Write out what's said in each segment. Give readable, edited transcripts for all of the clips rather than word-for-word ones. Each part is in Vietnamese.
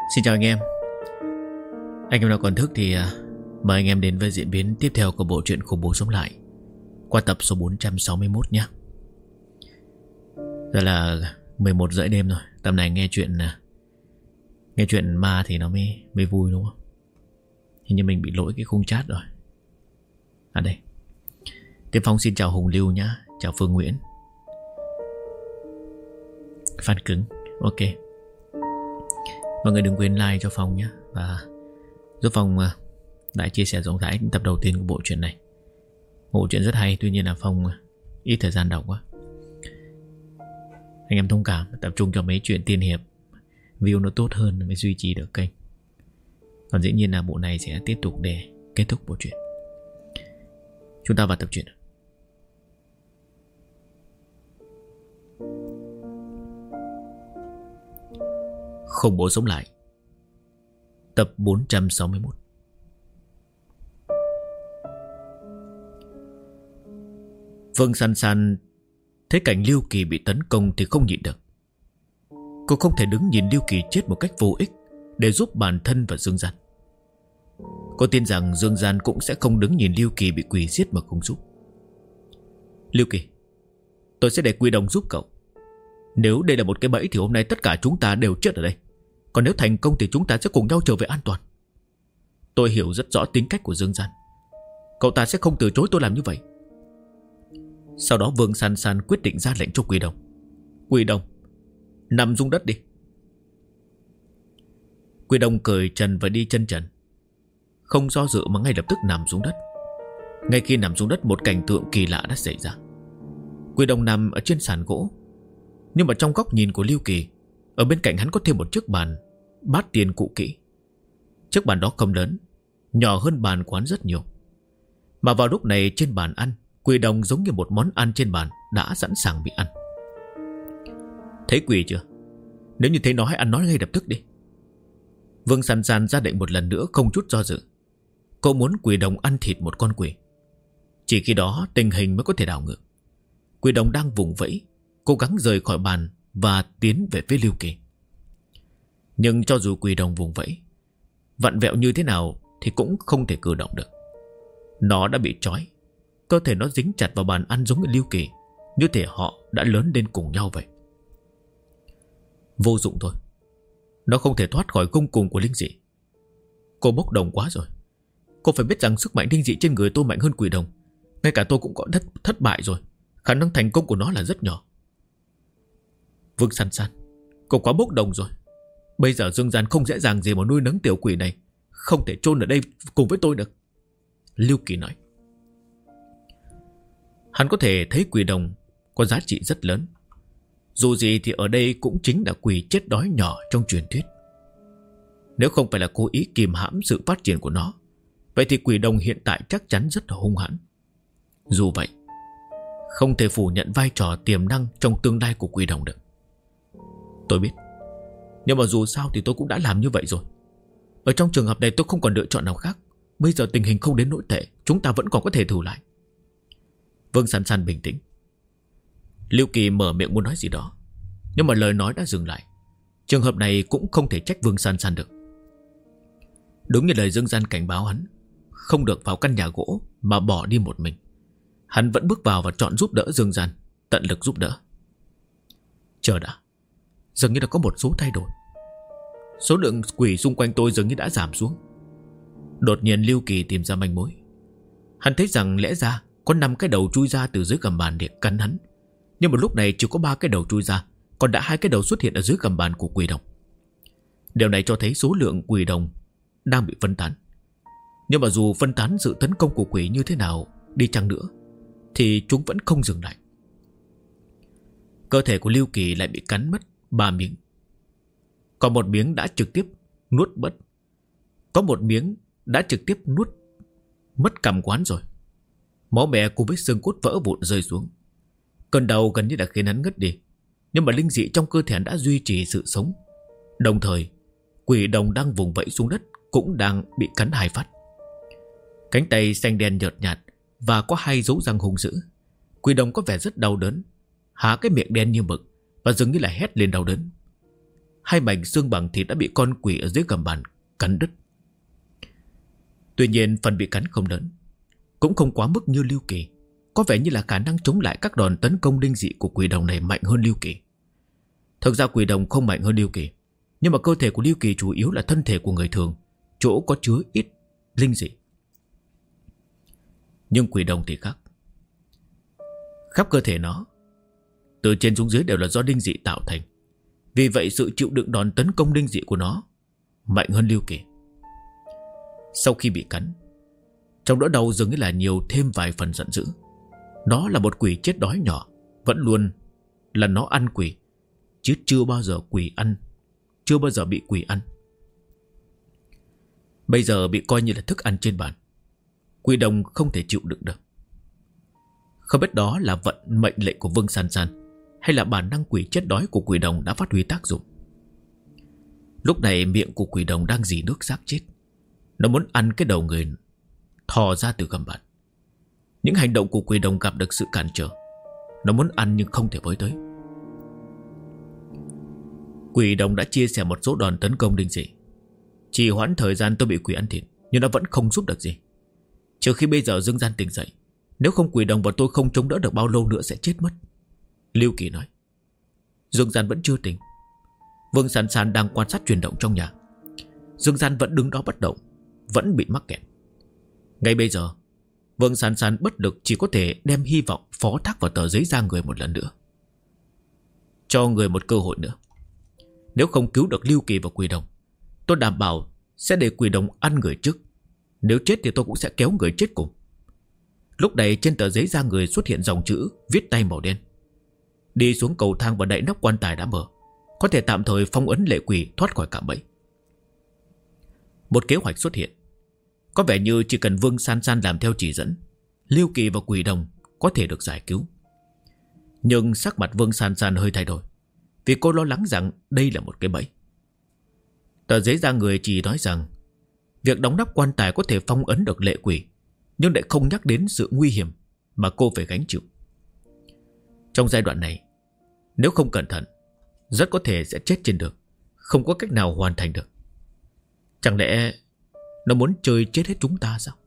Xin chào anh em. Anh em nào còn thức thì mời anh em đến với diễn biến tiếp theo của bộ truyện Khủng Bố Sống Lại qua tập số 461 nhé. Giờ là 11 rưỡi đêm rồi. Tầm này nghe chuyện ma thì nó mới vui đúng không? Hình như mình bị lỗi cái khung chat rồi. À đây. Tiên Phong xin chào Hùng Lưu nhá. Chào Phương Nguyễn, Phan Cứng. Ok. Mọi người đừng quên like cho Phong nhé, và giúp Phong đã chia sẻ rộng rãi tập đầu tiên của bộ truyện này. Bộ truyện rất hay, tuy nhiên là Phong ít thời gian đọc quá. Anh em thông cảm, tập trung cho mấy chuyện tiên hiệp, view nó tốt hơn mới duy trì được kênh. Còn dĩ nhiên là bộ này sẽ tiếp tục để kết thúc bộ truyện. Chúng ta vào tập truyện. Khủng Bố Sống Lại tập 461. Vương San San thấy cảnh Lưu Kỳ bị tấn công thì không nhịn được. Cô không thể đứng nhìn Lưu Kỳ chết một cách vô ích để giúp bản thân và Dương Gian. Cô tin rằng Dương Gian cũng sẽ không đứng nhìn Lưu Kỳ bị quỷ giết mà không giúp. Lưu Kỳ, tôi sẽ để Quỷ Đồng giúp cậu. Nếu đây là một cái bẫy thì hôm nay tất cả chúng ta đều chết ở đây. Còn nếu thành công thì chúng ta sẽ cùng nhau trở về an toàn. Tôi hiểu rất rõ tính cách của Dương Gian. Cậu ta sẽ không từ chối tôi làm như vậy. Sau đó Vương San San quyết định ra lệnh cho Quỷ Đồng. Quỷ Đồng, nằm xuống đất đi. Quỷ Đồng cởi trần và đi chân trần, không do dự mà ngay lập tức nằm xuống đất. Ngay khi nằm xuống đất, một cảnh tượng kỳ lạ đã xảy ra. Quỷ Đồng nằm ở trên sàn gỗ, nhưng mà trong góc nhìn của Lưu Kỳ, ở bên cạnh hắn có thêm một chiếc bàn bát tiền cũ kỹ. Chiếc bàn đó không lớn, nhỏ hơn bàn quán rất nhiều. Mà vào lúc này trên bàn ăn, Quỷ Đồng giống như một món ăn trên bàn đã sẵn sàng bị ăn. Thấy quỷ chưa? Nếu như thấy nó hãy ăn nó ngay lập tức đi. Vương San San ra lệnh một lần nữa không chút do dự. Cô muốn Quỷ Đồng ăn thịt một con quỷ. Chỉ khi đó tình hình mới có thể đảo ngược. Quỷ Đồng đang vùng vẫy, cố gắng rời khỏi bàn và tiến về phía Lưu Kỳ. Nhưng cho dù Quỷ Đồng vùng vẫy, vặn vẹo như thế nào thì cũng không thể cử động được. Nó đã bị trói, cơ thể nó dính chặt vào bàn ăn giống như Lưu Kỳ, như thể họ đã lớn lên cùng nhau vậy. Vô dụng thôi. Nó không thể thoát khỏi cung cùng của linh dị. Cô bốc đồng quá rồi. Cô phải biết rằng sức mạnh linh dị trên người tôi mạnh hơn Quỷ Đồng. Ngay cả tôi cũng có thất bại rồi. Khả năng thành công của nó là rất nhỏ. Vương San San, cô quá bốc đồng rồi. Bây giờ Dương Gian không dễ dàng gì mà nuôi nấng tiểu quỷ này, không thể chôn ở đây cùng với tôi được. Lưu Kỳ nói. Hắn có thể thấy Quỷ Đồng có giá trị rất lớn. Dù gì thì ở đây cũng chính là quỷ chết đói nhỏ trong truyền thuyết. Nếu không phải là cố ý kìm hãm sự phát triển của nó, vậy thì Quỷ Đồng hiện tại chắc chắn rất là hung hãn. Dù vậy, không thể phủ nhận vai trò tiềm năng trong tương lai của Quỷ Đồng được. Tôi biết, nhưng mà dù sao thì tôi cũng đã làm như vậy rồi. Ở trong trường hợp này tôi không còn lựa chọn nào khác. Bây giờ tình hình không đến nỗi tệ, chúng ta vẫn còn có thể thử lại. Vương San San bình tĩnh. Lưu Kỳ mở miệng muốn nói gì đó, nhưng mà lời nói đã dừng lại. Trường hợp này cũng không thể trách Vương San San được. Đúng như lời Dương Gian cảnh báo hắn, không được vào căn nhà gỗ mà bỏ đi một mình. Hắn vẫn bước vào và chọn giúp đỡ Dương Gian, tận lực giúp đỡ. Chờ đã, dường như đã có một số thay đổi. Số lượng quỷ xung quanh tôi dường như đã giảm xuống. Đột nhiên Lưu Kỳ tìm ra manh mối. Hắn thấy rằng lẽ ra có 5 cái đầu chui ra từ dưới gầm bàn để cắn hắn, nhưng mà lúc này chỉ có 3 cái đầu chui ra, còn đã 2 cái đầu xuất hiện ở dưới gầm bàn của Quỷ Đồng. Điều này cho thấy số lượng quỷ đồng đang bị phân tán. Nhưng mà dù phân tán sự tấn công của quỷ như thế nào đi chăng nữa thì chúng vẫn không dừng lại. Cơ thể của Lưu Kỳ lại bị cắn mất 3 miếng. Còn một miếng đã trực tiếp nuốt mất. Có một miếng đã trực tiếp nuốt mất cằm quán rồi. Máu mẹ cùng với xương cốt vỡ vụn rơi xuống. Cơn đau gần như đã khiến hắn ngất đi, nhưng mà linh dị trong cơ thể hắn đã duy trì sự sống. Đồng thời Quỷ Đồng đang vùng vẫy xuống đất cũng đang bị cắn 2 phát. Cánh tay xanh đen nhợt nhạt và có 2 dấu răng hung dữ. Quỷ Đồng có vẻ rất đau đớn, há cái miệng đen như mực và dường như là hét lên đau đớn. Hai mảnh xương bằng thịt đã bị con quỷ ở dưới gầm bàn cắn đứt. Tuy nhiên phần bị cắn không lớn, cũng không quá mức như Lưu Kỳ. Có vẻ như là khả năng chống lại các đòn tấn công linh dị của quỷ đồng này mạnh hơn Lưu Kỳ. Thực ra quỷ đồng không mạnh hơn Lưu Kỳ, nhưng mà cơ thể của Lưu Kỳ chủ yếu là thân thể của người thường, chỗ có chứa ít linh dị. Nhưng quỷ đồng thì khác. Khắp cơ thể nó, từ trên xuống dưới đều là do linh dị tạo thành. Vì vậy sự chịu đựng đòn tấn công linh dị của nó mạnh hơn Lưu Kỳ. Sau khi bị cắn, trong nỗi đau dường như là nhiều thêm vài phần giận dữ. Nó là một quỷ chết đói nhỏ, vẫn luôn là nó ăn quỷ, chứ chưa bao giờ quỷ ăn, chưa bao giờ bị quỷ ăn. Bây giờ bị coi như là thức ăn trên bàn, quỷ đồng không thể chịu đựng được. Không biết đó là vận mệnh lệnh của Vương San San, hay là bản năng quỷ chết đói của quỷ đồng đã phát huy tác dụng. Lúc này miệng của quỷ đồng đang rỉ nước xác chết. Nó muốn ăn cái đầu người thò ra từ gầm bàn. Những hành động của quỷ đồng gặp được sự cản trở. Nó muốn ăn nhưng không thể với tới. Quỷ đồng đã chia sẻ một số đòn tấn công linh dị. Trì hoãn thời gian tôi bị quỷ ăn thịt, nhưng nó vẫn không giúp được gì. Trừ khi bây giờ Dương Gian tỉnh dậy, nếu không quỷ đồng và tôi không chống đỡ được bao lâu nữa sẽ chết mất. Lưu Kỳ nói. Dương Gian vẫn chưa tỉnh. Vương San San đang quan sát chuyển động trong nhà. Dương Gian vẫn đứng đó bất động, vẫn bị mắc kẹt. Ngay bây giờ Vương San San bất lực chỉ có thể đem hy vọng phó thác vào tờ giấy da người một lần nữa. Cho người một cơ hội nữa. Nếu không cứu được Lưu Kỳ và quỷ đồng, tôi đảm bảo sẽ để quỷ đồng ăn người trước. Nếu chết thì tôi cũng sẽ kéo người chết cùng. Lúc này trên tờ giấy da người xuất hiện dòng chữ viết tay màu đen. Đi xuống cầu thang và đậy nắp quan tài đã mở, có thể tạm thời phong ấn lệ quỷ thoát khỏi cạm bẫy. Một kế hoạch xuất hiện. Có vẻ như chỉ cần Vương San San làm theo chỉ dẫn, Lưu Kỳ và quỷ đồng có thể được giải cứu. Nhưng sắc mặt Vương San San hơi thay đổi, vì cô lo lắng rằng đây là một cái bẫy. Tờ giấy da người chỉ nói rằng việc đóng nắp quan tài có thể phong ấn được lệ quỷ, nhưng lại không nhắc đến sự nguy hiểm mà cô phải gánh chịu. Trong giai đoạn này, nếu không cẩn thận, rất có thể sẽ chết trên đường, không có cách nào hoàn thành được. Chẳng lẽ nó muốn chơi chết hết chúng ta sao?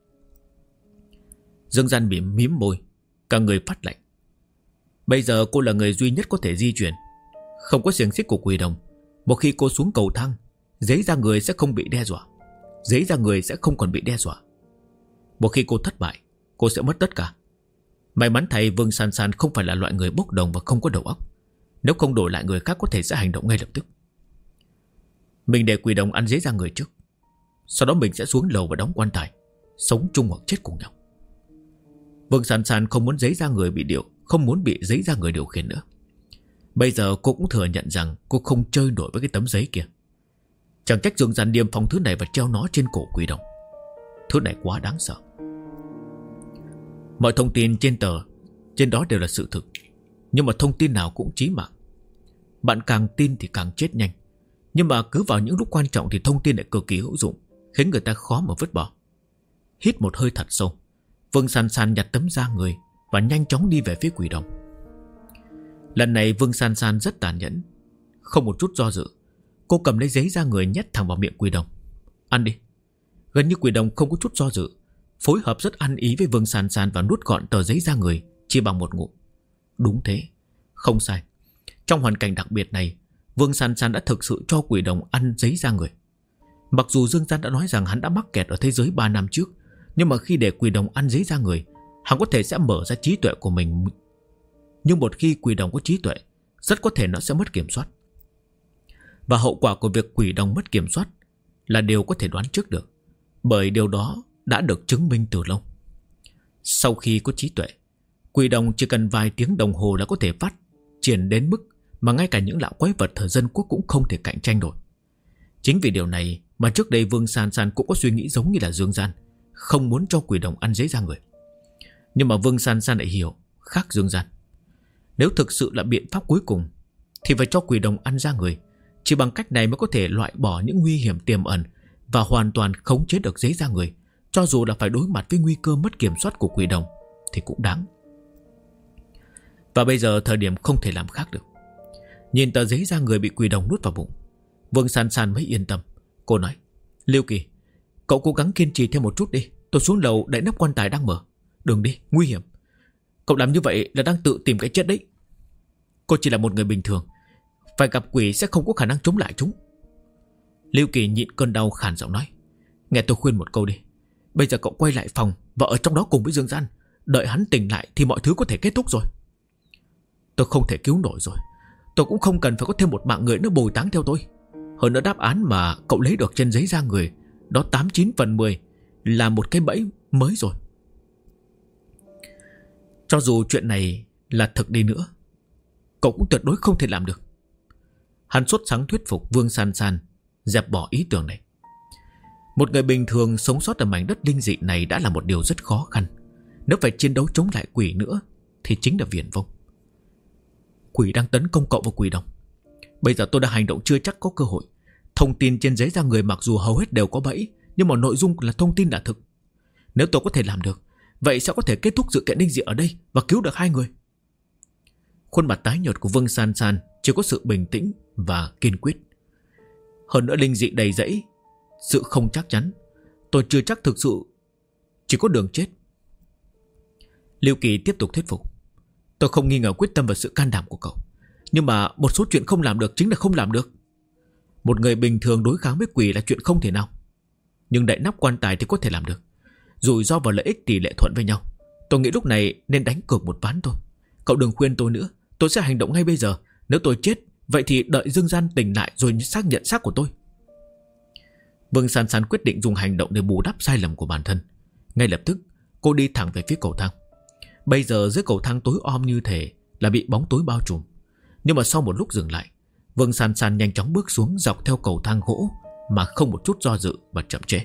Dương Gian mím môi, cả người phát lạnh. Bây giờ cô là người duy nhất có thể di chuyển. Không có xiềng xích của quỷ đồng, một khi cô xuống cầu thang, giấy da người sẽ không bị đe dọa. Giấy da người sẽ không còn bị đe dọa. Một khi cô thất bại, cô sẽ mất tất cả. May mắn thay Vương San San không phải là loại người bốc đồng và không có đầu óc. Nếu không đổi lại người khác có thể sẽ hành động ngay lập tức. Mình để quỷ đồng ăn giấy da người trước, sau đó mình sẽ xuống lầu và đóng quan tài, sống chung hoặc chết cùng nhau. Vương San San không muốn giấy da người bị điệu, không muốn bị giấy da người điều khiển nữa. Bây giờ cô cũng thừa nhận rằng cô không chơi nổi với cái tấm giấy kia. Chẳng trách Dương Gian niêm phong thứ này và treo nó trên cổ quỷ đồng. Thứ này quá đáng sợ. Mọi thông tin trên đó đều là sự thực, nhưng mà thông tin nào cũng chí mạng. Bạn càng tin thì càng chết nhanh, nhưng mà cứ vào những lúc quan trọng thì thông tin lại cực kỳ hữu dụng, khiến người ta khó mà vứt bỏ. Hít một hơi thật sâu, Vương San San nhặt tấm da người và nhanh chóng đi về phía quỷ đồng. Lần này Vương San San rất tàn nhẫn, không một chút do dự. Cô cầm lấy giấy da người nhét thẳng vào miệng quỷ đồng. Ăn đi. Gần như quỷ đồng không có chút do dự, phối hợp rất ăn ý với Vương San San và nuốt gọn tờ giấy da người chỉ bằng một ngụm. Đúng thế, không sai. Trong hoàn cảnh đặc biệt này, Vương San San đã thực sự cho quỷ đồng ăn giấy da người. Mặc dù Dương Gian đã nói rằng hắn đã mắc kẹt ở thế giới 3 năm trước, nhưng mà khi để quỷ đồng ăn giấy da người, hắn có thể sẽ mở ra trí tuệ của mình. Nhưng một khi quỷ đồng có trí tuệ, rất có thể nó sẽ mất kiểm soát. Và hậu quả của việc quỷ đồng mất kiểm soát là điều có thể đoán trước được, bởi điều đó đã được chứng minh từ lâu. Sau khi có trí tuệ, quỷ đồng chỉ cần vài tiếng đồng hồ là có thể phát triển đến mức mà ngay cả những lão quái vật thời dân quốc cũng không thể cạnh tranh nổi. Chính vì điều này mà trước đây Vương San San cũng có suy nghĩ giống như là Dương Gian, không muốn cho quỷ đồng ăn giấy da người. Nhưng mà Vương San San lại hiểu khác Dương Gian. Nếu thực sự là biện pháp cuối cùng thì phải cho quỷ đồng ăn da người. Chỉ bằng cách này mới có thể loại bỏ những nguy hiểm tiềm ẩn và hoàn toàn khống chế được giấy da người. Cho dù là phải đối mặt với nguy cơ mất kiểm soát của quỷ đồng thì cũng đáng. Và bây giờ thời điểm không thể làm khác được. Nhìn tờ giấy da người bị quỷ đồng nuốt vào bụng, Vương San San mới yên tâm. Cô nói: Liêu Kỳ, cậu cố gắng kiên trì thêm một chút đi. Tôi xuống lầu đẩy nắp quan tài đang mở. Đừng đi, nguy hiểm. Cậu làm như vậy là đang tự tìm cái chết đấy. Cô chỉ là một người bình thường, phải gặp quỷ sẽ không có khả năng chống lại chúng. Liêu Kỳ nhịn cơn đau khàn giọng nói: Nghe tôi khuyên một câu đi. Bây giờ cậu quay lại phòng và ở trong đó cùng với Dương Gian. Đợi hắn tỉnh lại thì mọi thứ có thể kết thúc rồi. Tôi không thể cứu nổi rồi. Tôi cũng không cần phải có thêm một mạng người nữa bồi táng theo tôi. Hơn nữa đáp án mà cậu lấy được trên giấy da người, đó 89/10 là một cái bẫy mới rồi. Cho dù chuyện này là thật đi nữa, cậu cũng tuyệt đối không thể làm được. Hắn sốt sắng thuyết phục Vương San San dẹp bỏ ý tưởng này. Một người bình thường sống sót ở mảnh đất linh dị này đã là một điều rất khó khăn. Nếu phải chiến đấu chống lại quỷ nữa thì chính là viển vông. Quỷ đang tấn công cậu và quỷ đồng. Bây giờ tôi đã hành động chưa chắc có cơ hội. Thông tin trên giấy da người mặc dù hầu hết đều có bẫy, nhưng mà nội dung là thông tin đã thực. Nếu tôi có thể làm được, vậy sẽ có thể kết thúc sự kiện linh dị ở đây và cứu được hai người. Khuôn mặt tái nhợt của Vương San San chỉ có sự bình tĩnh và kiên quyết. Hơn nữa linh dị đầy rẫy, sự không chắc chắn. Tôi chưa chắc thực sự chỉ có đường chết. Liêu Kỳ tiếp tục thuyết phục: Tôi không nghi ngờ quyết tâm và sự can đảm của cậu, nhưng mà một số chuyện không làm được chính là không làm được. Một người bình thường đối kháng với quỷ là chuyện không thể nào, nhưng đậy nắp quan tài thì có thể làm được. Rủi ro và lợi ích tỷ lệ thuận với nhau. Tôi nghĩ lúc này nên đánh cược một ván thôi. Cậu đừng khuyên tôi nữa. Tôi sẽ hành động ngay bây giờ. Nếu tôi chết, vậy thì đợi Dương Gian tỉnh lại rồi xác nhận xác của tôi. Vương San San quyết định dùng hành động để bù đắp sai lầm của bản thân. Ngay lập tức cô đi thẳng về phía cầu thang. Bây giờ dưới cầu thang tối om như thể là bị bóng tối bao trùm. Nhưng mà sau một lúc dừng lại, Vương San San nhanh chóng bước xuống dọc theo cầu thang gỗ mà không một chút do dự và chậm trễ.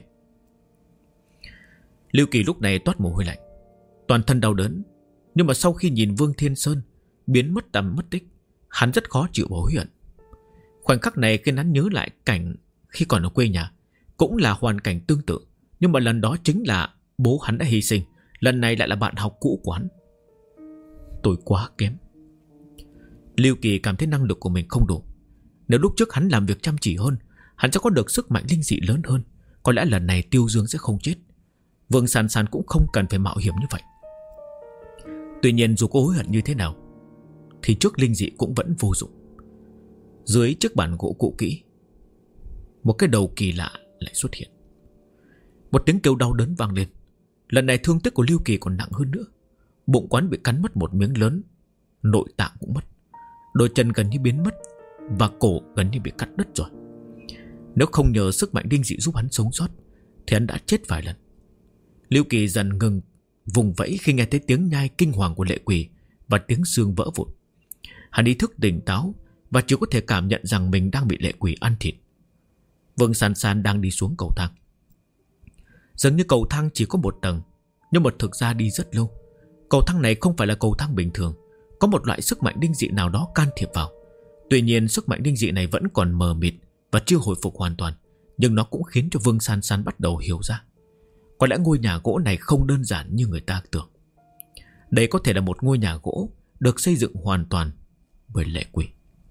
Lưu Kỳ lúc này toát mồ hôi lạnh, toàn thân đau đớn. Nhưng mà sau khi nhìn Vương Thiên Sơn biến mất tầm mất tích, hắn rất khó chịu và hối hận. Khoảnh khắc này khiến hắn nhớ lại cảnh khi còn ở quê nhà, cũng là hoàn cảnh tương tự, nhưng mà lần đó chính là bố hắn đã hy sinh, lần này lại là bạn học cũ của hắn. Tôi quá kém. Lưu Kỳ cảm thấy năng lực của mình không đủ. Nếu lúc trước hắn làm việc chăm chỉ hơn, hắn sẽ có được sức mạnh linh dị lớn hơn. Có lẽ lần này Tiêu Dương sẽ không chết. Vương San San cũng không cần phải mạo hiểm như vậy. Tuy nhiên dù có hối hận như thế nào thì trước linh dị cũng vẫn vô dụng. Dưới chiếc bàn gỗ cũ kỹ, một cái đầu kỳ lạ lại xuất hiện. Một tiếng kêu đau đớn vang lên. Lần này thương tích của Lưu Kỳ còn nặng hơn nữa. Bụng quán bị cắn mất một miếng lớn, nội tạng cũng mất, đôi chân gần như biến mất, và cổ gần như bị cắt đứt rồi. Nếu không nhờ sức mạnh linh dị giúp hắn sống sót thì hắn đã chết vài lần. Lưu Kỳ dần ngừng vùng vẫy khi nghe thấy tiếng nhai kinh hoàng của lệ quỷ và tiếng xương vỡ vụn. Hắn ý thức tỉnh táo và chỉ có thể cảm nhận rằng mình đang bị lệ quỷ ăn thịt. Vương San San đang đi xuống cầu thang. Dường như cầu thang chỉ có một tầng, nhưng mà thực ra đi rất lâu. Cầu thang này không phải là cầu thang bình thường, có một loại sức mạnh linh dị nào đó can thiệp vào. Tuy nhiên sức mạnh linh dị này vẫn còn mờ mịt và chưa hồi phục hoàn toàn, nhưng nó cũng khiến cho Vương San San bắt đầu hiểu ra. Có lẽ ngôi nhà gỗ này không đơn giản như người ta tưởng. Đây có thể là một ngôi nhà gỗ được xây dựng hoàn toàn bởi lệ quỷ.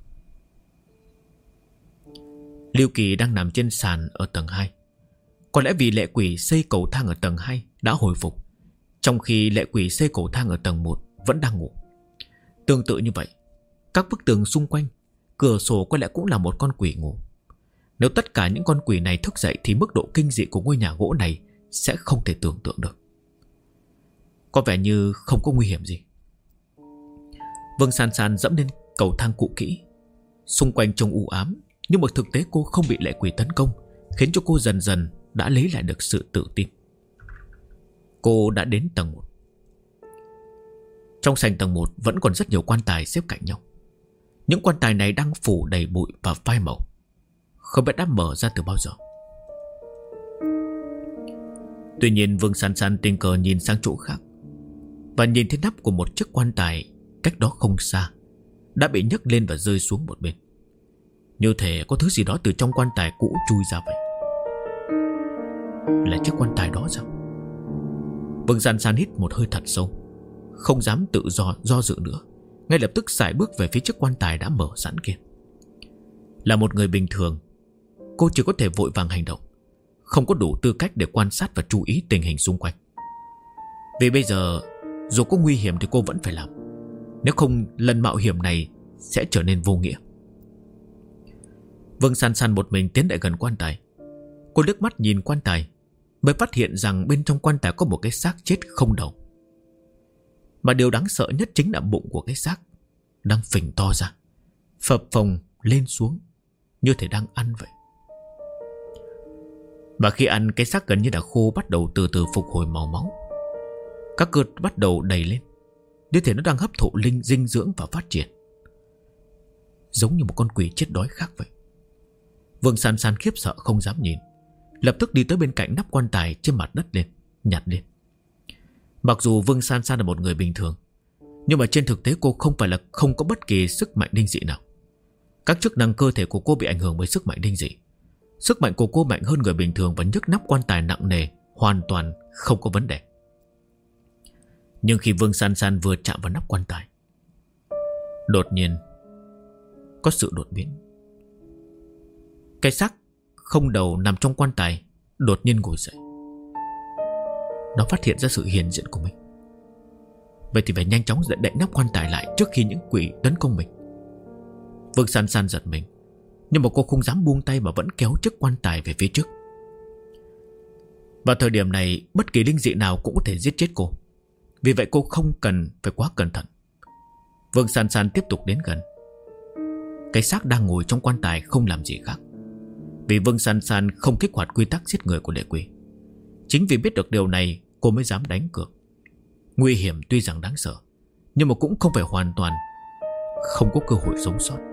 Lưu Kỳ đang nằm trên sàn ở tầng 2. Có lẽ vì lệ quỷ xây cầu thang ở tầng 2 đã hồi phục, trong khi lệ quỷ xây cầu thang ở tầng 1 vẫn đang ngủ. Tương tự như vậy, các bức tường xung quanh, cửa sổ có lẽ cũng là một con quỷ ngủ. Nếu tất cả những con quỷ này thức dậy thì mức độ kinh dị của ngôi nhà gỗ này sẽ không thể tưởng tượng được. Có vẻ như không có nguy hiểm gì. Vương San San dẫm lên cầu thang cũ kỹ. Xung quanh trông u ám, nhưng mà thực tế cô không bị lệ quỷ tấn công, khiến cho cô dần dần đã lấy lại được sự tự tin. Cô đã đến tầng 1. Trong sảnh tầng 1 vẫn còn rất nhiều quan tài xếp cạnh nhau. Những quan tài này đang phủ đầy bụi và phai màu, không biết đã mở ra từ bao giờ. Tuy nhiên Vương San San tình cờ nhìn sang chỗ khác và nhìn thấy nắp của một chiếc quan tài cách đó không xa đã bị nhấc lên và rơi xuống một bên, như thể có thứ gì đó từ trong quan tài cũ chui ra vậy. Là chiếc quan tài đó sao? Vương San San hít một hơi thật sâu, không dám tự do dự nữa, ngay lập tức sải bước về phía chiếc quan tài đã mở sẵn kia. Là một người bình thường, cô chỉ có thể vội vàng hành động, không có đủ tư cách để quan sát và chú ý tình hình xung quanh. Vì bây giờ dù có nguy hiểm thì cô vẫn phải làm, nếu không lần mạo hiểm này sẽ trở nên vô nghĩa. Vương San San một mình tiến lại gần quan tài. Cô liếc mắt nhìn quan tài, mới phát hiện rằng bên trong quan tài có một cái xác chết không đầu. Mà điều đáng sợ nhất chính là bụng của cái xác đang phình to ra, phập phồng lên xuống, như thể đang ăn vậy. Và khi ăn, cái xác gần như đã khô, bắt đầu từ từ phục hồi màu máu. Các cơ bắt đầu đầy lên, như thể nó đang hấp thụ dinh dưỡng và phát triển, giống như một con quỷ chết đói khác vậy. Vương San San khiếp sợ không dám nhìn, lập tức đi tới bên cạnh nắp quan tài trên mặt đất lên, nhặt lên. Mặc dù Vương San San là một người bình thường, nhưng mà trên thực tế cô không phải là không có bất kỳ sức mạnh linh dị nào. Các chức năng cơ thể của cô bị ảnh hưởng bởi sức mạnh linh dị. Sức mạnh của cô mạnh hơn người bình thường, và nhấc nắp quan tài nặng nề hoàn toàn không có vấn đề. Nhưng khi Vương San San vừa chạm vào nắp quan tài, đột nhiên có sự đột biến. Cái xác không đầu nằm trong quan tài đột nhiên ngồi dậy. Nó phát hiện ra sự hiện diện của mình. Vậy thì phải nhanh chóng đậy nắp quan tài lại trước khi những quỷ tấn công mình. Vương San San giật mình, nhưng mà cô không dám buông tay mà vẫn kéo chiếc quan tài về phía trước. Vào thời điểm này, bất kỳ linh dị nào cũng có thể giết chết cô. Vì vậy cô không cần phải quá cẩn thận. Vương San San tiếp tục đến gần. Cái xác đang ngồi trong quan tài không làm gì khác, vì Vương San San không kích hoạt quy tắc giết người của lệ quỷ. Chính vì biết được điều này, cô mới dám đánh cược. Nguy hiểm tuy rằng đáng sợ, nhưng mà cũng không phải hoàn toàn không có cơ hội sống sót.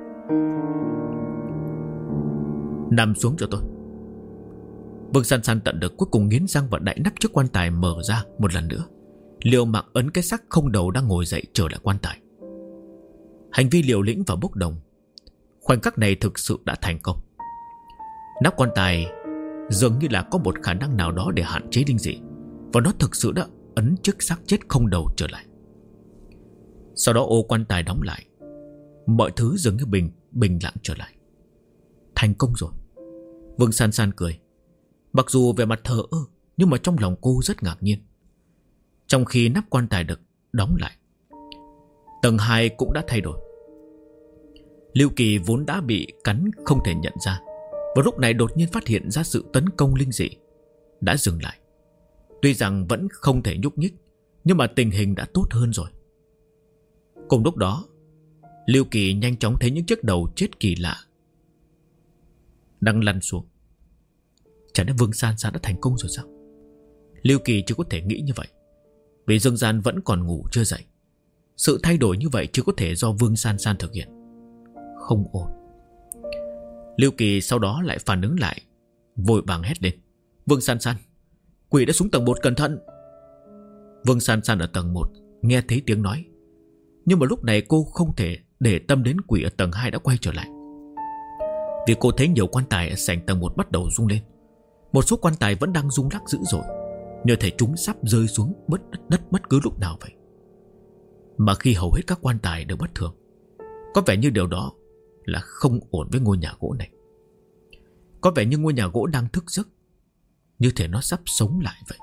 Nằm xuống cho tôi. Vương San San tận được cuối cùng nghiến răng và đậy nắp chiếc quan tài mở ra một lần nữa, liều mạng ấn cái xác không đầu đang ngồi dậy trở lại quan tài. Hành vi liều lĩnh và bốc đồng. Khoảnh khắc này thực sự đã thành công. Nắp quan tài dường như là có một khả năng nào đó để hạn chế linh dị, và nó thực sự đã ấn chiếc xác chết không đầu trở lại. Sau đó ô quan tài đóng lại, mọi thứ dường như bình lặng trở lại. Thành công rồi. Vương San San cười. Mặc dù về mặt thờ ơ, nhưng mà trong lòng cô rất ngạc nhiên. Trong khi nắp quan tài được đóng lại, tầng 2 cũng đã thay đổi. Lưu Kỳ vốn đã bị cắn không thể nhận ra, và lúc này đột nhiên phát hiện ra sự tấn công linh dị đã dừng lại. Tuy rằng vẫn không thể nhúc nhích, nhưng mà tình hình đã tốt hơn rồi. Cùng lúc đó, Lưu Kỳ nhanh chóng thấy những chiếc đầu chết kỳ lạ đang lăn xuống. Chẳng lẽ Vương San San đã thành công rồi sao? Lưu Kỳ chưa có thể nghĩ như vậy, vì Dương Gian vẫn còn ngủ chưa dậy. Sự thay đổi như vậy chưa có thể do Vương San San thực hiện. Không ổn. Lưu Kỳ sau đó lại phản ứng lại, vội vàng hét lên. Vương San San, quỷ đã xuống tầng 1, cẩn thận. Vương San San ở tầng 1 nghe thấy tiếng nói, nhưng mà lúc này cô không thể để tâm đến quỷ ở tầng 2 đã quay trở lại. Vì cô thấy nhiều quan tài ở sảnh tầng 1 bắt đầu rung lên. Một số quan tài vẫn đang rung lắc dữ dội, như thể chúng sắp rơi xuống đất bất cứ lúc nào vậy. Mà khi hầu hết các quan tài đều bất thường, có vẻ như điều đó là không ổn với ngôi nhà gỗ này. Có vẻ như ngôi nhà gỗ đang thức giấc, như thể nó sắp sống lại vậy.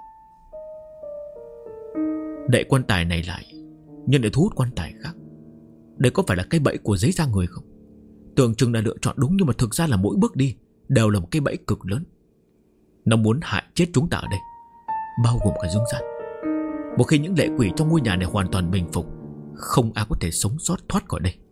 Đậy quan tài này lại, nhưng để thu hút quan tài khác. Đây có phải là cái bẫy của giấy da người không? Tưởng chừng là lựa chọn đúng, nhưng mà thực ra là mỗi bước đi đều là một cái bẫy cực lớn. Nó muốn hại chết chúng ta ở đây, bao gồm cả Dương Gian. Một khi những lệ quỷ trong ngôi nhà này hoàn toàn bình phục, không ai có thể sống sót thoát khỏi đây.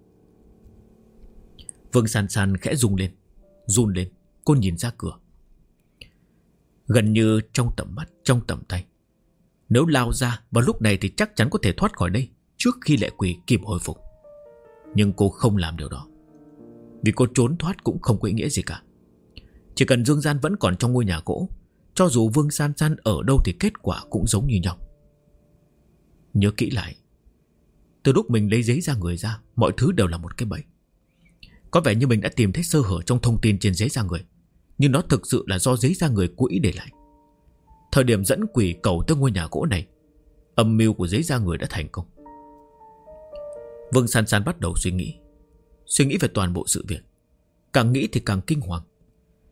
Vương San San khẽ run lên. Cô nhìn ra cửa, gần như trong tầm mắt, trong tầm tay. Nếu lao ra vào lúc này thì chắc chắn có thể thoát khỏi đây trước khi lệ quỷ kịp hồi phục. Nhưng cô không làm điều đó, vì cô trốn thoát cũng không có ý nghĩa gì cả. Chỉ cần Dương Gian vẫn còn trong ngôi nhà gỗ, cho dù Vương San San ở đâu thì kết quả cũng giống như nhau. Nhớ kỹ lại, từ lúc mình lấy giấy da người ra, mọi thứ đều là một cái bẫy. Có vẻ như mình đã tìm thấy sơ hở trong thông tin trên giấy da người, nhưng nó thực sự là do giấy da người cố ý để lại. Thời điểm dẫn quỷ cầu tới ngôi nhà gỗ này, âm mưu của giấy da người đã thành công. Vương San San bắt đầu suy nghĩ về toàn bộ sự việc. Càng nghĩ thì càng kinh hoàng.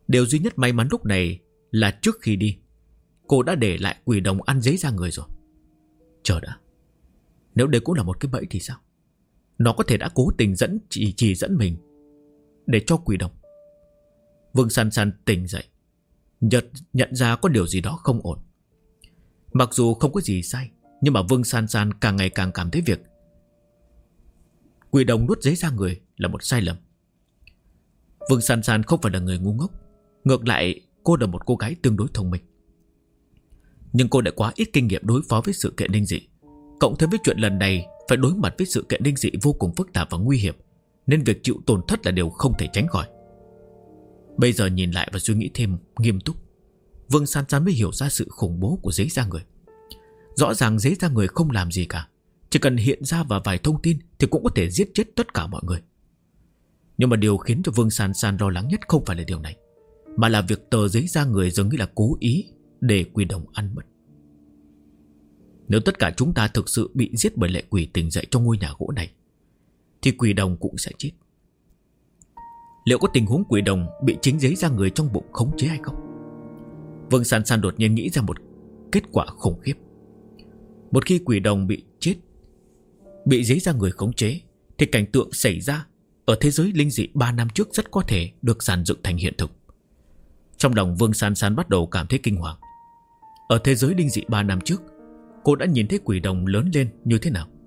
Điều duy nhất may mắn lúc này là trước khi đi, cô đã để lại quỷ đồng ăn giấy da người rồi. Chờ đã, nếu đây cũng là một cái bẫy thì sao? Nó có thể đã cố tình chỉ dẫn mình để cho quỷ đồng. Vương San San tỉnh dậy, nhận ra có điều gì đó không ổn. Mặc dù không có gì sai, nhưng mà Vương San San càng ngày càng cảm thấy việc quỷ đồng nuốt giấy da người là một sai lầm. Vương San San không phải là người ngu ngốc, ngược lại cô là một cô gái tương đối thông minh. Nhưng cô đã quá ít kinh nghiệm đối phó với sự kiện linh dị, cộng thêm với chuyện lần này phải đối mặt với sự kiện linh dị vô cùng phức tạp và nguy hiểm, nên việc chịu tổn thất là điều không thể tránh khỏi. Bây giờ nhìn lại và suy nghĩ thêm nghiêm túc, Vương San San mới hiểu ra sự khủng bố của giấy da người. Rõ ràng giấy da người không làm gì cả, chỉ cần hiện ra và vài thông tin thì cũng có thể giết chết tất cả mọi người. Nhưng mà điều khiến cho Vương San San lo lắng nhất không phải là điều này, mà là việc tờ giấy da người dường như là cố ý để quỷ đồng ăn mất. Nếu tất cả chúng ta thực sự bị giết bởi lệ quỷ tỉnh dậy trong ngôi nhà gỗ này, thì quỷ đồng cũng sẽ chết. Liệu có tình huống quỷ đồng bị chính giấy da người trong bụng khống chế hay không? Vương San San đột nhiên nghĩ ra một kết quả khủng khiếp. Một khi quỷ đồng bị chết, bị giấy da người khống chế, thì cảnh tượng xảy ra ở thế giới linh dị 3 năm trước rất có thể được dàn dựng thành hiện thực. Trong lòng Vương San San bắt đầu cảm thấy kinh hoàng. Ở thế giới linh dị 3 năm trước, cô đã nhìn thấy quỷ đồng lớn lên như thế nào.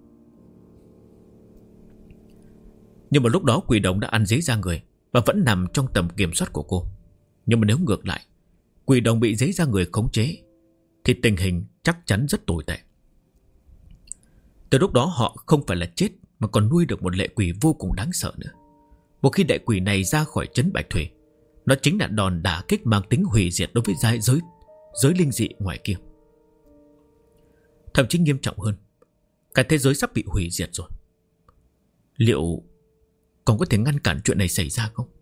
Nhưng mà lúc đó quỷ đồng đã ăn giấy da người và vẫn nằm trong tầm kiểm soát của cô. Nhưng mà nếu ngược lại, quỷ đồng bị giấy da người khống chế, thì tình hình chắc chắn rất tồi tệ. Từ lúc đó họ không phải là chết, mà còn nuôi được một lệ quỷ vô cùng đáng sợ nữa. Một khi lệ quỷ này ra khỏi trấn Bạch Thủy, nó chính là đòn đả kích mang tính hủy diệt đối với giới linh dị ngoài kia. Thậm chí nghiêm trọng hơn, cả thế giới sắp bị hủy diệt rồi. Liệu còn có thể ngăn cản chuyện này xảy ra không?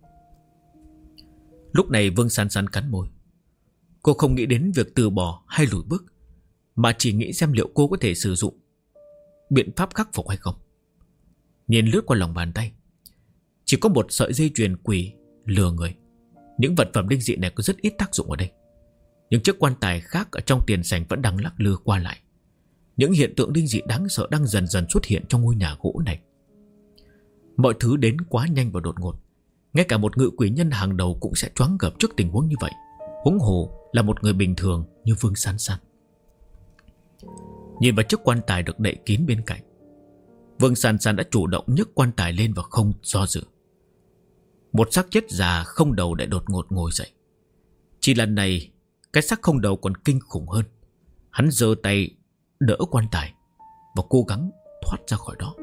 Lúc này Vương San San cắn môi. Cô không nghĩ đến việc từ bỏ hay lùi bước, mà chỉ nghĩ xem liệu cô có thể sử dụng biện pháp khắc phục hay không. Nhìn lướt qua lòng bàn tay, chỉ có một sợi dây chuyền quỷ lừa người. Những vật phẩm linh dị này có rất ít tác dụng ở đây. Những chiếc quan tài khác ở trong tiền sảnh vẫn đang lắc lư qua lại. Những hiện tượng linh dị đáng sợ đang dần dần xuất hiện trong ngôi nhà gỗ này. Mọi thứ đến quá nhanh và đột ngột, ngay cả một ngự quỷ nhân hàng đầu cũng sẽ choáng ngợp trước tình huống như vậy, huống hồ là một người bình thường như Vương San San. Nhìn vào chiếc quan tài được đậy kín bên cạnh, Vương San San đã chủ động nhấc quan tài lên và không do dự. Một xác chết già không đầu lại đột ngột ngồi dậy. Chỉ lần này, cái xác không đầu còn kinh khủng hơn. Hắn giơ tay đỡ quan tài và cố gắng thoát ra khỏi đó.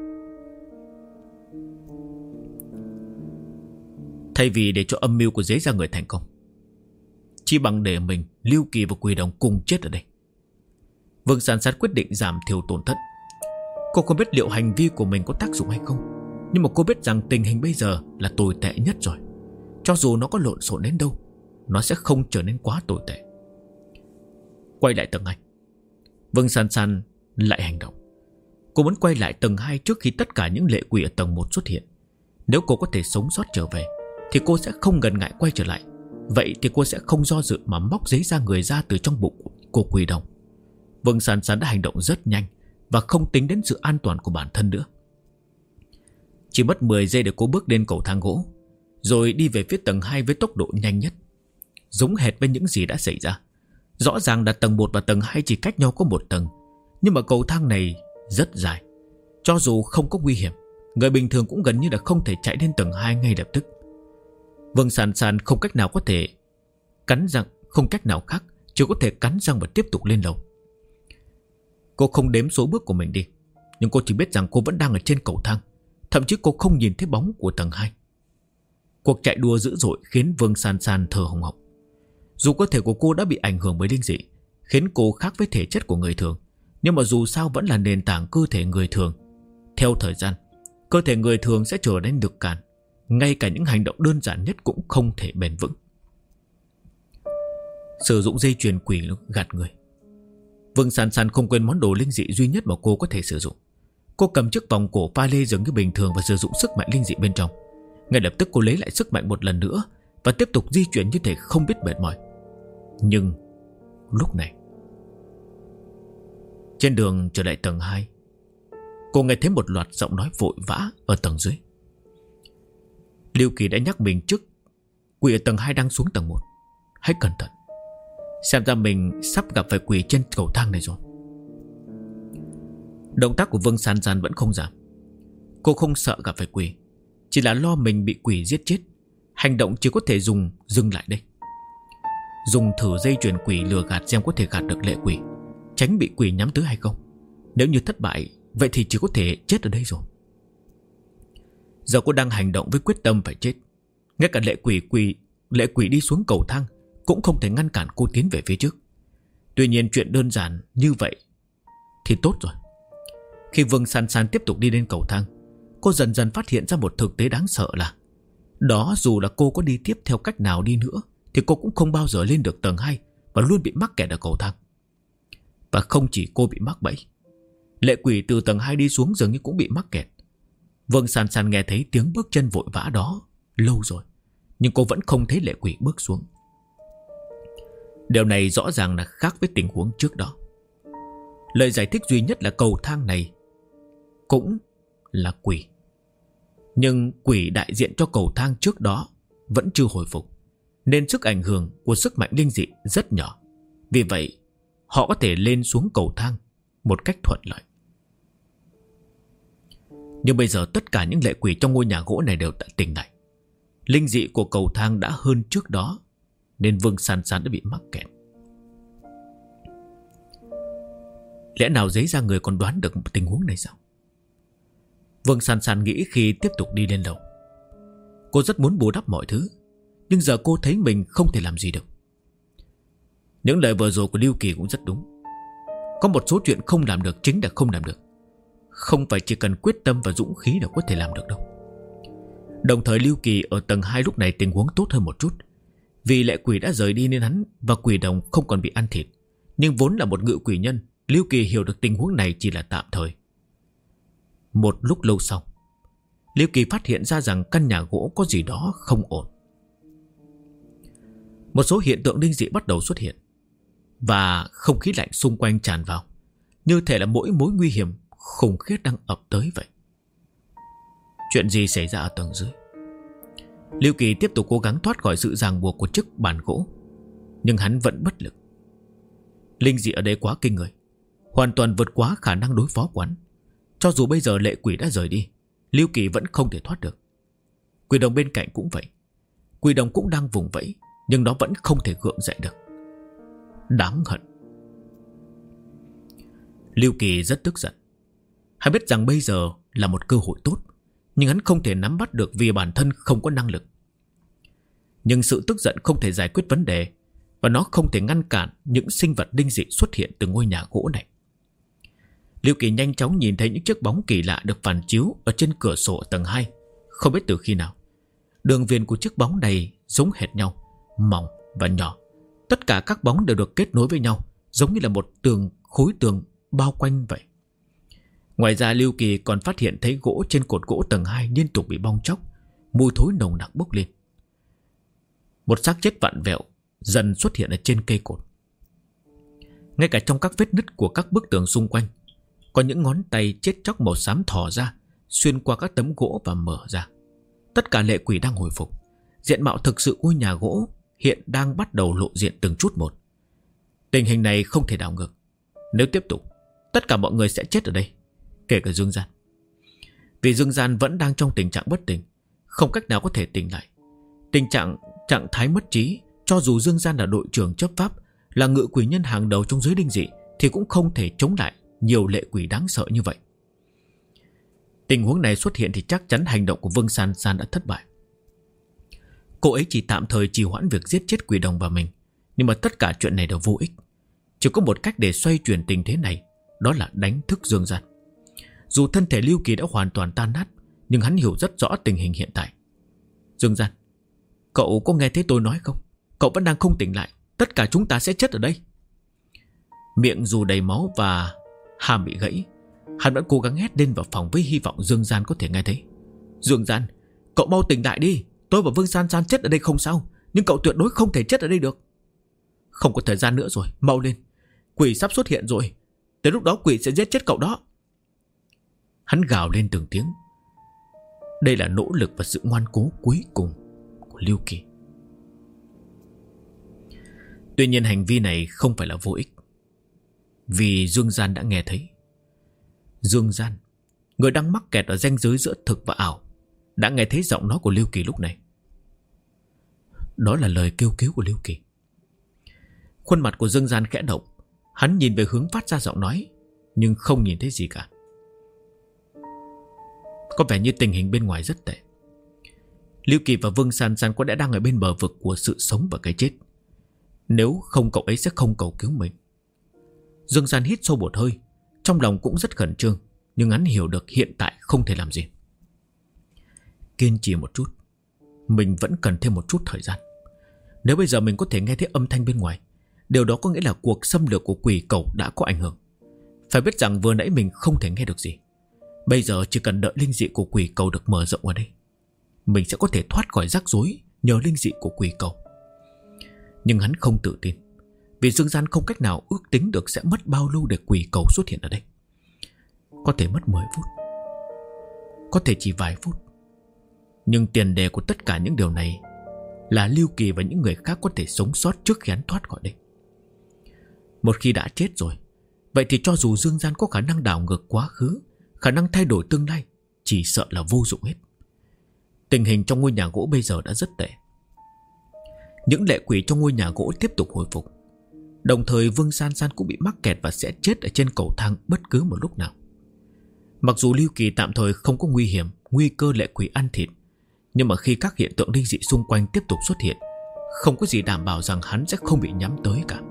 Thay vì để cho âm mưu của giấy da người thành công, chỉ bằng để mình, Lưu Kỳ và quỷ đồng cùng chết ở đây, Vương San San quyết định giảm thiểu tổn thất. Cô không biết liệu hành vi của mình có tác dụng hay không, nhưng mà cô biết rằng tình hình bây giờ là tồi tệ nhất rồi. Cho dù nó có lộn xộn đến đâu, nó sẽ không trở nên quá tồi tệ. Quay lại tầng 2, Vương San San lại hành động. Cô muốn quay lại tầng 2 trước khi tất cả những lệ quỷ ở tầng 1 xuất hiện. Nếu cô có thể sống sót trở về, thì cô sẽ không ngần ngại quay trở lại. Vậy thì cô sẽ không do dự mà móc giấy da người ra từ trong bụng của quỷ đồng. Vương San San đã hành động rất nhanh và không tính đến sự an toàn của bản thân nữa. Chỉ mất 10 giây để cô bước lên cầu thang gỗ, rồi đi về phía tầng 2 với tốc độ nhanh nhất. Giống hệt với những gì đã xảy ra. Rõ ràng là tầng 1 và tầng 2 chỉ cách nhau có một tầng, nhưng mà cầu thang này rất dài. Cho dù không có nguy hiểm, người bình thường cũng gần như là không thể chạy lên tầng 2 ngay lập tức. Vương San San không cách nào có thể cắn răng, không cách nào khác, chỉ có thể cắn răng và tiếp tục lên lầu. Cô không đếm số bước của mình đi, nhưng cô chỉ biết rằng cô vẫn đang ở trên cầu thang. Thậm chí cô không nhìn thấy bóng của tầng 2. Cuộc chạy đua dữ dội khiến Vương San San thở hổn hộc. Dù cơ thể của cô đã bị ảnh hưởng bởi linh dị, khiến cô khác với thể chất của người thường, nhưng mà dù sao vẫn là nền tảng cơ thể người thường. Theo thời gian, cơ thể người thường sẽ trở nên lực cản. Ngay cả những hành động đơn giản nhất cũng không thể bền vững. Sử dụng dây chuyền quỷ gạt người. Vương San San không quên món đồ linh dị duy nhất mà cô có thể sử dụng. Cô cầm chiếc vòng cổ pha lê dường như bình thường và sử dụng sức mạnh linh dị bên trong. Ngay lập tức cô lấy lại sức mạnh một lần nữa và tiếp tục di chuyển như thể không biết mệt mỏi. Nhưng lúc này, trên đường trở lại tầng 2, cô nghe thấy một loạt giọng nói vội vã ở tầng dưới. Lưu Kỳ đã nhắc mình trước, quỷ ở tầng 2 đang xuống tầng 1. Hãy cẩn thận, xem ra mình sắp gặp phải quỷ trên cầu thang này rồi. Động tác của Vương San San vẫn không giảm. Cô không sợ gặp phải quỷ, chỉ là lo mình bị quỷ giết chết. Hành động chỉ có thể dùng dừng lại đây, dùng thử dây chuyền quỷ lừa gạt xem có thể gạt được lệ quỷ, tránh bị quỷ nhắm tới hay không. Nếu như thất bại, vậy thì chỉ có thể chết ở đây rồi. Giờ cô đang hành động với quyết tâm phải chết. Ngay cả lệ quỷ đi xuống cầu thang cũng không thể ngăn cản cô tiến về phía trước. Tuy nhiên chuyện đơn giản như vậy thì tốt rồi. Khi Vương San San tiếp tục đi lên cầu thang, cô dần dần phát hiện ra một thực tế đáng sợ là đó, dù là cô có đi tiếp theo cách nào đi nữa thì cô cũng không bao giờ lên được tầng 2 và luôn bị mắc kẹt ở cầu thang. Và không chỉ cô bị mắc bẫy, lệ quỷ từ tầng 2 đi xuống dường như cũng bị mắc kẹt. Vương San San nghe thấy tiếng bước chân vội vã đó lâu rồi, nhưng cô vẫn không thấy lệ quỷ bước xuống. Điều này rõ ràng là khác với tình huống trước đó. Lời giải thích duy nhất là cầu thang này cũng là quỷ, nhưng quỷ đại diện cho cầu thang trước đó vẫn chưa hồi phục, nên sức ảnh hưởng của sức mạnh linh dị rất nhỏ. Vì vậy họ có thể lên xuống cầu thang một cách thuận lợi. Nhưng bây giờ tất cả những lệ quỷ trong ngôi nhà gỗ này đều đã tỉnh lại. Linh dị của cầu thang đã hơn trước đó, nên Vương San San đã bị mắc kẹt. Lẽ nào giấy ra người còn đoán được tình huống này sao? Vương San San nghĩ khi tiếp tục đi lên lầu. Cô rất muốn bù đắp mọi thứ, nhưng giờ cô thấy mình không thể làm gì được. Những lời vừa rồi của Lưu Kỳ cũng rất đúng. Có một số chuyện không làm được chính là không làm được. Không phải chỉ cần quyết tâm và dũng khí là có thể làm được đâu. Đồng thời Lưu Kỳ ở tầng 2 lúc này tình huống tốt hơn một chút. Vì lệ quỷ đã rời đi nên hắn và quỷ đồng không còn bị ăn thịt. Nhưng vốn là một ngự quỷ nhân, Lưu Kỳ hiểu được tình huống này chỉ là tạm thời. Một lúc lâu sau, Lưu Kỳ phát hiện ra rằng căn nhà gỗ có gì đó không ổn. Một số hiện tượng linh dị bắt đầu xuất hiện, và không khí lạnh xung quanh tràn vào, như thể là mỗi mối nguy hiểm khủng khiếp đang ập tới vậy. Chuyện gì xảy ra ở tầng dưới? Lưu Kỳ tiếp tục cố gắng thoát khỏi sự ràng buộc của chiếc bàn gỗ, nhưng hắn vẫn bất lực. Linh dị ở đây quá kinh người, hoàn toàn vượt quá khả năng đối phó của hắn. Cho dù bây giờ lệ quỷ đã rời đi, Lưu Kỳ vẫn không thể thoát được. Quỷ đồng bên cạnh cũng vậy. Quỷ đồng cũng đang vùng vẫy, nhưng nó vẫn không thể gượng dậy được. Đáng hận. Lưu Kỳ rất tức giận. Hắn biết rằng bây giờ là một cơ hội tốt, nhưng hắn không thể nắm bắt được vì bản thân không có năng lực. Nhưng sự tức giận không thể giải quyết vấn đề, và nó không thể ngăn cản những sinh vật linh dị xuất hiện từ ngôi nhà gỗ này. Lưu Kỳ nhanh chóng nhìn thấy những chiếc bóng kỳ lạ được phản chiếu ở trên cửa sổ ở tầng 2. Không biết từ khi nào, đường viền của chiếc bóng này giống hệt nhau, mỏng và nhỏ. Tất cả các bóng đều được kết nối với nhau, giống như là một khối tường bao quanh vậy. Ngoài ra Lưu Kỳ còn phát hiện thấy gỗ trên cột gỗ tầng 2 liên tục bị bong tróc, mùi thối nồng nặc bốc lên. Một xác chết vặn vẹo dần xuất hiện ở trên cây cột. Ngay cả trong các vết nứt của các bức tường xung quanh, có những ngón tay chết chóc màu xám thò ra, xuyên qua các tấm gỗ và mở ra. Tất cả lệ quỷ đang hồi phục. Diện mạo thực sự ngôi nhà gỗ hiện đang bắt đầu lộ diện từng chút một. Tình hình này không thể đảo ngược. Nếu tiếp tục, tất cả mọi người sẽ chết ở đây, kể cả Dương Gian. Vì Dương Gian vẫn đang trong tình trạng bất tỉnh, không cách nào có thể tỉnh lại. Trạng thái mất trí, cho dù Dương Gian là đội trưởng chấp pháp, là ngự quỷ nhân hàng đầu trong giới linh dị, thì cũng không thể chống lại nhiều lệ quỷ đáng sợ như vậy. Tình huống này xuất hiện thì chắc chắn hành động của Vương San San đã thất bại. Cô ấy chỉ tạm thời trì hoãn việc giết chết quỷ đồng và mình, nhưng mà tất cả chuyện này đều vô ích. Chỉ có một cách để xoay chuyển tình thế này, đó là đánh thức Dương Gian. Dù thân thể Lưu Kỳ đã hoàn toàn tan nát, nhưng hắn hiểu rất rõ tình hình hiện tại. Dương Gian, cậu có nghe thấy tôi nói không? Cậu vẫn đang không tỉnh lại, tất cả chúng ta sẽ chết ở đây. Miệng dù đầy máu và hàm bị gãy, hắn vẫn cố gắng hét lên vào phòng với hy vọng Dương Gian có thể nghe thấy. Dương Gian, cậu mau tỉnh lại đi, Tôi và Vương San San chết ở đây không sao, nhưng cậu tuyệt đối không thể chết ở đây được. Không có thời gian nữa rồi, mau lên. Quỷ sắp xuất hiện rồi. Tới lúc đó quỷ sẽ giết chết cậu đó. Hắn gào lên từng tiếng. Đây là nỗ lực và sự ngoan cố cuối cùng của Lưu Kỳ. Tuy nhiên hành vi này không phải là vô ích, vì Dương Gian đã nghe thấy. Dương Gian, người đang mắc kẹt ở ranh giới giữa thực và ảo, đã nghe thấy giọng nói của Lưu Kỳ lúc này. Đó là lời kêu cứu của Lưu Kỳ. Khuôn mặt của Dương Gian khẽ động. Hắn nhìn về hướng phát ra giọng nói, nhưng không nhìn thấy gì cả. Có vẻ như tình hình bên ngoài rất tệ. Lưu Kỳ và Vương San San có lẽ đang ở bên bờ vực của sự sống và cái chết. Nếu không, cậu ấy sẽ không cầu cứu mình. Dương Gian hít sâu một hơi. Trong lòng cũng rất khẩn trương, nhưng hắn hiểu được hiện tại không thể làm gì. Kiên trì một chút. Mình vẫn cần thêm một chút thời gian. Nếu bây giờ mình có thể nghe thấy âm thanh bên ngoài, điều đó có nghĩa là cuộc xâm lược của quỷ cẩu đã có ảnh hưởng. Phải biết rằng vừa nãy mình không thể nghe được gì. Bây giờ chỉ cần đợi linh dị của quỷ cẩu được mở rộng ở đây, mình sẽ có thể thoát khỏi rắc rối nhờ linh dị của quỷ cẩu. Nhưng hắn không tự tin, vì Dương Gian không cách nào ước tính được sẽ mất bao lâu để quỷ cẩu xuất hiện ở đây. Có thể mất 10 phút, có thể chỉ vài phút. Nhưng tiền đề của tất cả những điều này là Lưu Kỳ và những người khác có thể sống sót trước khi hắn thoát khỏi đây. Một khi đã chết rồi, vậy thì cho dù Dương Gian có khả năng đảo ngược quá khứ, khả năng thay đổi tương lai, chỉ sợ là vô dụng hết. Tình hình trong ngôi nhà gỗ bây giờ đã rất tệ. Những lệ quỷ trong ngôi nhà gỗ tiếp tục hồi phục. Đồng thời Vương San San cũng bị mắc kẹt và sẽ chết ở trên cầu thang bất cứ một lúc nào. Mặc dù Lưu Kỳ tạm thời không có nguy cơ lệ quỷ ăn thịt, nhưng mà khi các hiện tượng linh dị xung quanh tiếp tục xuất hiện, không có gì đảm bảo rằng hắn sẽ không bị nhắm tới cả.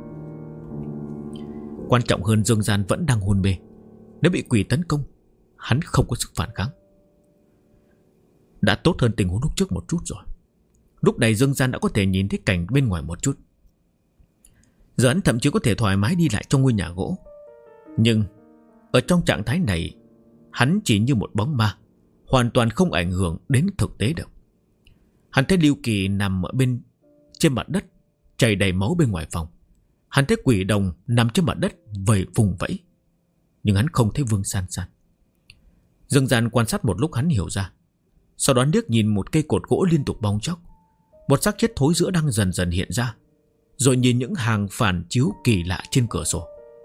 Quan trọng hơn, Dương Gian vẫn đang hôn mê. Nếu bị quỷ tấn công, hắn không có sức phản kháng. Đã tốt hơn tình huống lúc trước một chút rồi. Lúc này Dương Gian đã có thể nhìn thấy cảnh bên ngoài một chút. Giờ hắn thậm chí có thể thoải mái đi lại trong ngôi nhà gỗ. Nhưng ở trong trạng thái này, hắn chỉ như một bóng ma, hoàn toàn không ảnh hưởng đến thực tế được. Hắn thấy Lưu Kỳ nằm ở trên mặt đất, chảy đầy máu bên ngoài phòng. Hắn thấy quỷ đồng nằm trên mặt đất vùng vẫy, nhưng hắn không thấy Vương San San. Dương Gian quan sát một lúc, hắn hiểu ra. Sau đó liếc nhìn một cây cột gỗ liên tục bong chóc. Một xác chết thối rữa đang dần dần hiện ra, rồi nhìn những hàng phản chiếu kỳ lạ trên cửa sổ.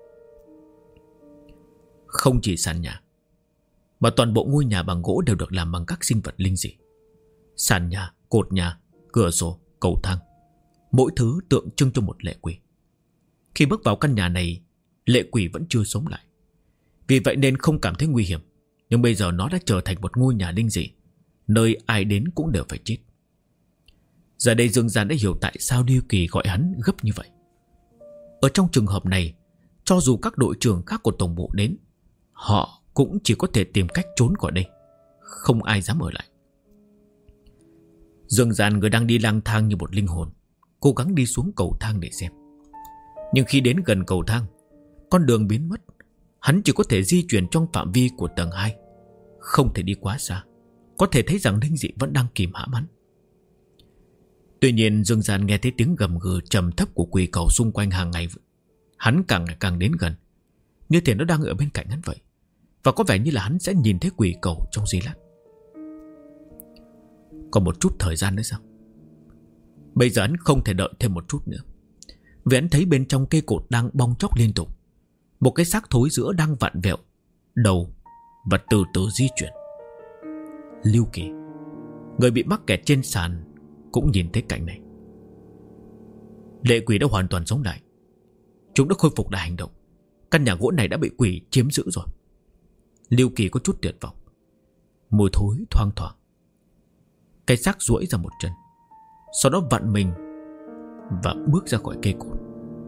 Không chỉ sàn nhà, mà toàn bộ ngôi nhà bằng gỗ đều được làm bằng các sinh vật linh dị. Sàn nhà, cột nhà, cửa sổ, cầu thang, mỗi thứ tượng trưng cho một lệ quỷ. Khi bước vào căn nhà này, lệ quỷ vẫn chưa sống lại, vì vậy nên không cảm thấy nguy hiểm. Nhưng bây giờ nó đã trở thành một ngôi nhà linh dị, nơi ai đến cũng đều phải chết. Giờ đây Dương Gian đã hiểu tại sao Lưu Kỳ gọi hắn gấp như vậy. Ở trong trường hợp này, cho dù các đội trưởng khác của tổng bộ đến, họ cũng chỉ có thể tìm cách trốn khỏi đây. Không ai dám ở lại. Dương Gian, người đang đi lang thang như một linh hồn, cố gắng đi xuống cầu thang để xem. Nhưng khi đến gần cầu thang, con đường biến mất. Hắn chỉ có thể di chuyển trong phạm vi của tầng 2, không thể đi quá xa. Có thể thấy rằng linh dị vẫn đang kìm hãm hắn. Tuy nhiên Dương Gian nghe thấy tiếng gầm gừ trầm thấp của quỷ cẩu xung quanh hàng ngày. Hắn càng ngày càng đến gần, như thể nó đang ở bên cạnh hắn vậy. Và có vẻ như là hắn sẽ nhìn thấy quỷ cẩu trong giây lát. Còn một chút thời gian nữa sao? Bây giờ hắn không thể đợi thêm một chút nữa, vì hắn thấy bên trong cây cột đang bong chóc liên tục. Một cái xác thối rữa đang vặn vẹo đầu và từ từ di chuyển. Lưu Kỳ, người bị mắc kẹt trên sàn, cũng nhìn thấy cảnh này. Lệ quỷ đã hoàn toàn sống lại. Chúng đã khôi phục lại hành động. Căn nhà gỗ này đã bị quỷ chiếm giữ rồi. Lưu Kỳ có chút tuyệt vọng. Mùi thối thoang thoảng. Cái xác duỗi ra một chân, sau đó vặn mình và bước ra khỏi cây cột.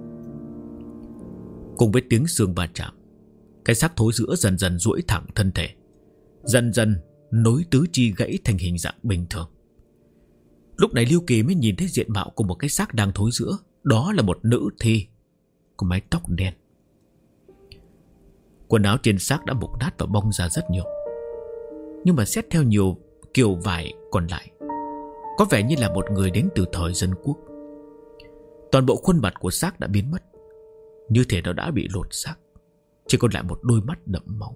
Cùng với tiếng xương va chạm, cái xác thối rữa dần dần duỗi thẳng thân thể, dần dần nối tứ chi gãy thành hình dạng bình thường. Lúc này Lưu Kỳ mới nhìn thấy diện mạo của một cái xác đang thối rữa. Đó là một nữ thi có mái tóc đen. Quần áo trên xác đã mục nát và bong ra rất nhiều. Nhưng mà xét theo nhiều kiểu vải còn lại, có vẻ như là một người đến từ thời dân quốc. Toàn bộ khuôn mặt của xác đã biến mất, như thể nó đã bị lột xác, chỉ còn lại một đôi mắt đẫm máu.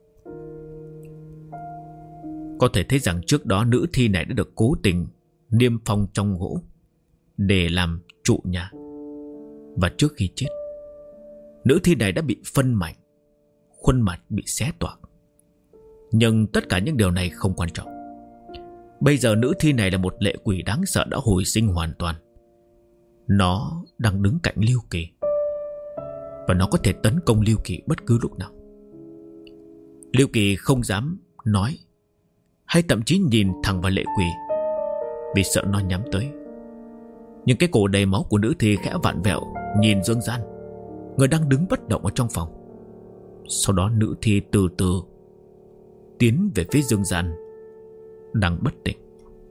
Có thể thấy rằng trước đó nữ thi này đã được cố tình niêm phong trong gỗ để làm trụ nhà. Và trước khi chết, nữ thi này đã bị phân mảnh, khuôn mặt bị xé toạc. Nhưng tất cả những điều này không quan trọng. Bây giờ nữ thi này là một lệ quỷ đáng sợ đã hồi sinh hoàn toàn. Nó đang đứng cạnh Lưu Kỳ, và nó có thể tấn công Lưu Kỳ bất cứ lúc nào. Lưu Kỳ không dám nói hay thậm chí nhìn thẳng vào lệ quỷ, vì sợ nó nhắm tới. Nhưng cái cổ đầy máu của nữ thi khẽ vặn vẹo nhìn Dương Gian, người đang đứng bất động ở trong phòng. Sau đó nữ thi từ từ tiến về phía Dương Gian đang bất tỉnh.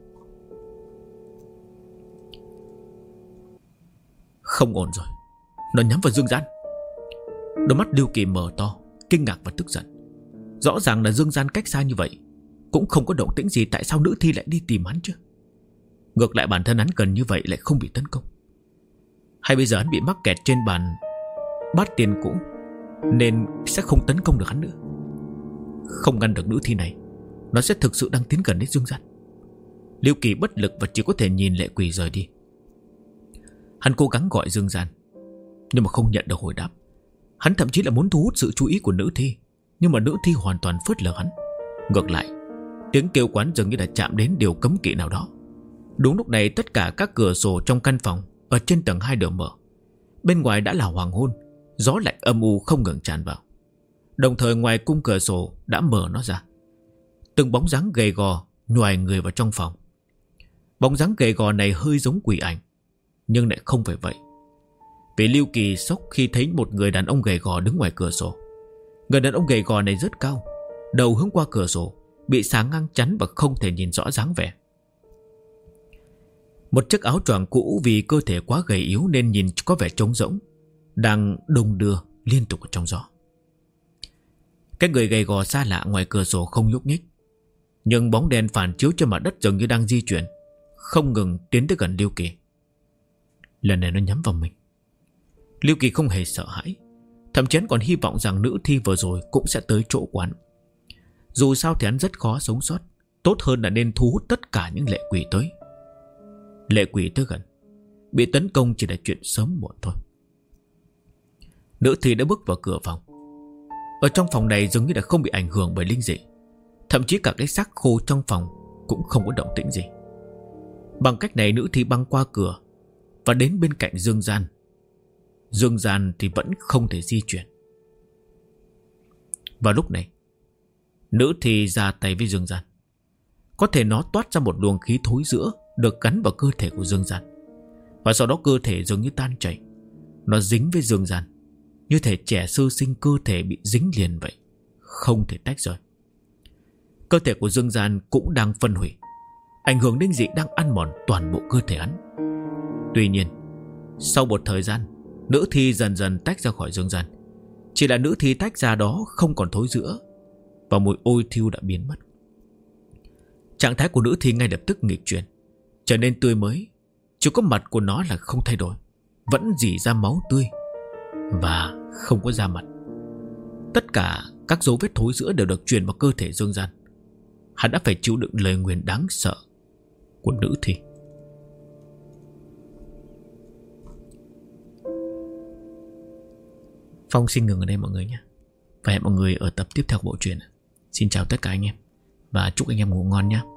Không ổn rồi, nó nhắm vào Dương Gian. Đôi mắt Lưu Kỳ mở to, kinh ngạc và tức giận. Rõ ràng là Dương Gian cách xa như vậy cũng không có động tĩnh gì, tại sao nữ thi lại đi tìm hắn chứ? Ngược lại bản thân hắn gần như vậy lại không bị tấn công. Hay bây giờ hắn bị mắc kẹt trên bàn bát tiền cũ nên sẽ không tấn công được hắn nữa? Không ngăn được nữ thi này, nó sẽ thực sự đang tiến gần đến Dương Gian. Lưu Kỳ bất lực và chỉ có thể nhìn lệ quỷ rời đi. Hắn cố gắng gọi Dương Gian, nhưng mà không nhận được hồi đáp. Hắn thậm chí là muốn thu hút sự chú ý của nữ thi, nhưng mà nữ thi hoàn toàn phớt lờ hắn. Ngược lại, tiếng kêu quán dường như đã chạm đến điều cấm kỵ nào đó. Đúng lúc này, tất cả các cửa sổ trong căn phòng ở trên tầng 2 đều mở. Bên ngoài đã là hoàng hôn, gió lạnh âm u không ngừng tràn vào. Đồng thời ngoài cung cửa sổ đã mở nó ra, từng bóng dáng gầy gò nhoài người vào trong phòng. Bóng dáng gầy gò này hơi giống quỷ ảnh, nhưng lại không phải vậy. Vì Lưu Kỳ sốc khi thấy một người đàn ông gầy gò đứng ngoài cửa sổ. Người đàn ông gầy gò này rất cao, đầu hướng qua cửa sổ, bị sáng ngang chắn và không thể nhìn rõ dáng vẻ. Một chiếc áo choàng cũ vì cơ thể quá gầy yếu nên nhìn có vẻ trống rỗng, đang đung đưa liên tục ở trong gió. Cái người gầy gò xa lạ ngoài cửa sổ không nhúc nhích, nhưng bóng đen phản chiếu trên mặt đất dường như đang di chuyển, không ngừng tiến tới gần Lưu Kỳ. Lần này nó nhắm vào mình. Lưu Kỳ không hề sợ hãi, thậm chí còn hy vọng rằng nữ thi vừa rồi cũng sẽ tới chỗ quán. Dù sao thì hắn rất khó sống sót, tốt hơn là nên thu hút tất cả những lệ quỷ tới. Lệ quỷ tới gần, bị tấn công chỉ là chuyện sớm muộn thôi. Nữ thi đã bước vào cửa phòng. Ở trong phòng này dường như đã không bị ảnh hưởng bởi linh dị, thậm chí cả cái xác khô trong phòng cũng không có động tĩnh gì. Bằng cách này nữ thi băng qua cửa và đến bên cạnh Dương Gian. Dương Gian thì vẫn không thể di chuyển. Vào lúc này, nữ thi ra tay với Dương Gian. Có thể nó toát ra một luồng khí thối rữa được gắn vào cơ thể của Dương Gian, và sau đó cơ thể dường như tan chảy. Nó dính với Dương Gian, như thể trẻ sơ sinh cơ thể bị dính liền vậy, không thể tách rời. Cơ thể của Dương Gian cũng đang phân hủy, ảnh hưởng linh dị đang ăn mòn toàn bộ cơ thể hắn. Tuy nhiên, sau một thời gian, nữ thi dần dần tách ra khỏi Dương Gian. Chỉ là nữ thi tách ra đó không còn thối rữa, và mùi ôi thiêu đã biến mất. Trạng thái của nữ thi ngay lập tức nghịch chuyển, trở nên tươi mới. Chỉ có mặt của nó là không thay đổi, vẫn rỉ ra máu tươi và không có da mặt. Tất cả các dấu vết thối rữa đều được truyền vào cơ thể Dương Gian. Hắn đã phải chịu đựng lời nguyền đáng sợ của nữ thi. Phong xin ngừng ở đây mọi người nhé, và hẹn mọi người ở tập tiếp theo của bộ truyện. Xin chào tất cả anh em và chúc anh em ngủ ngon nhé.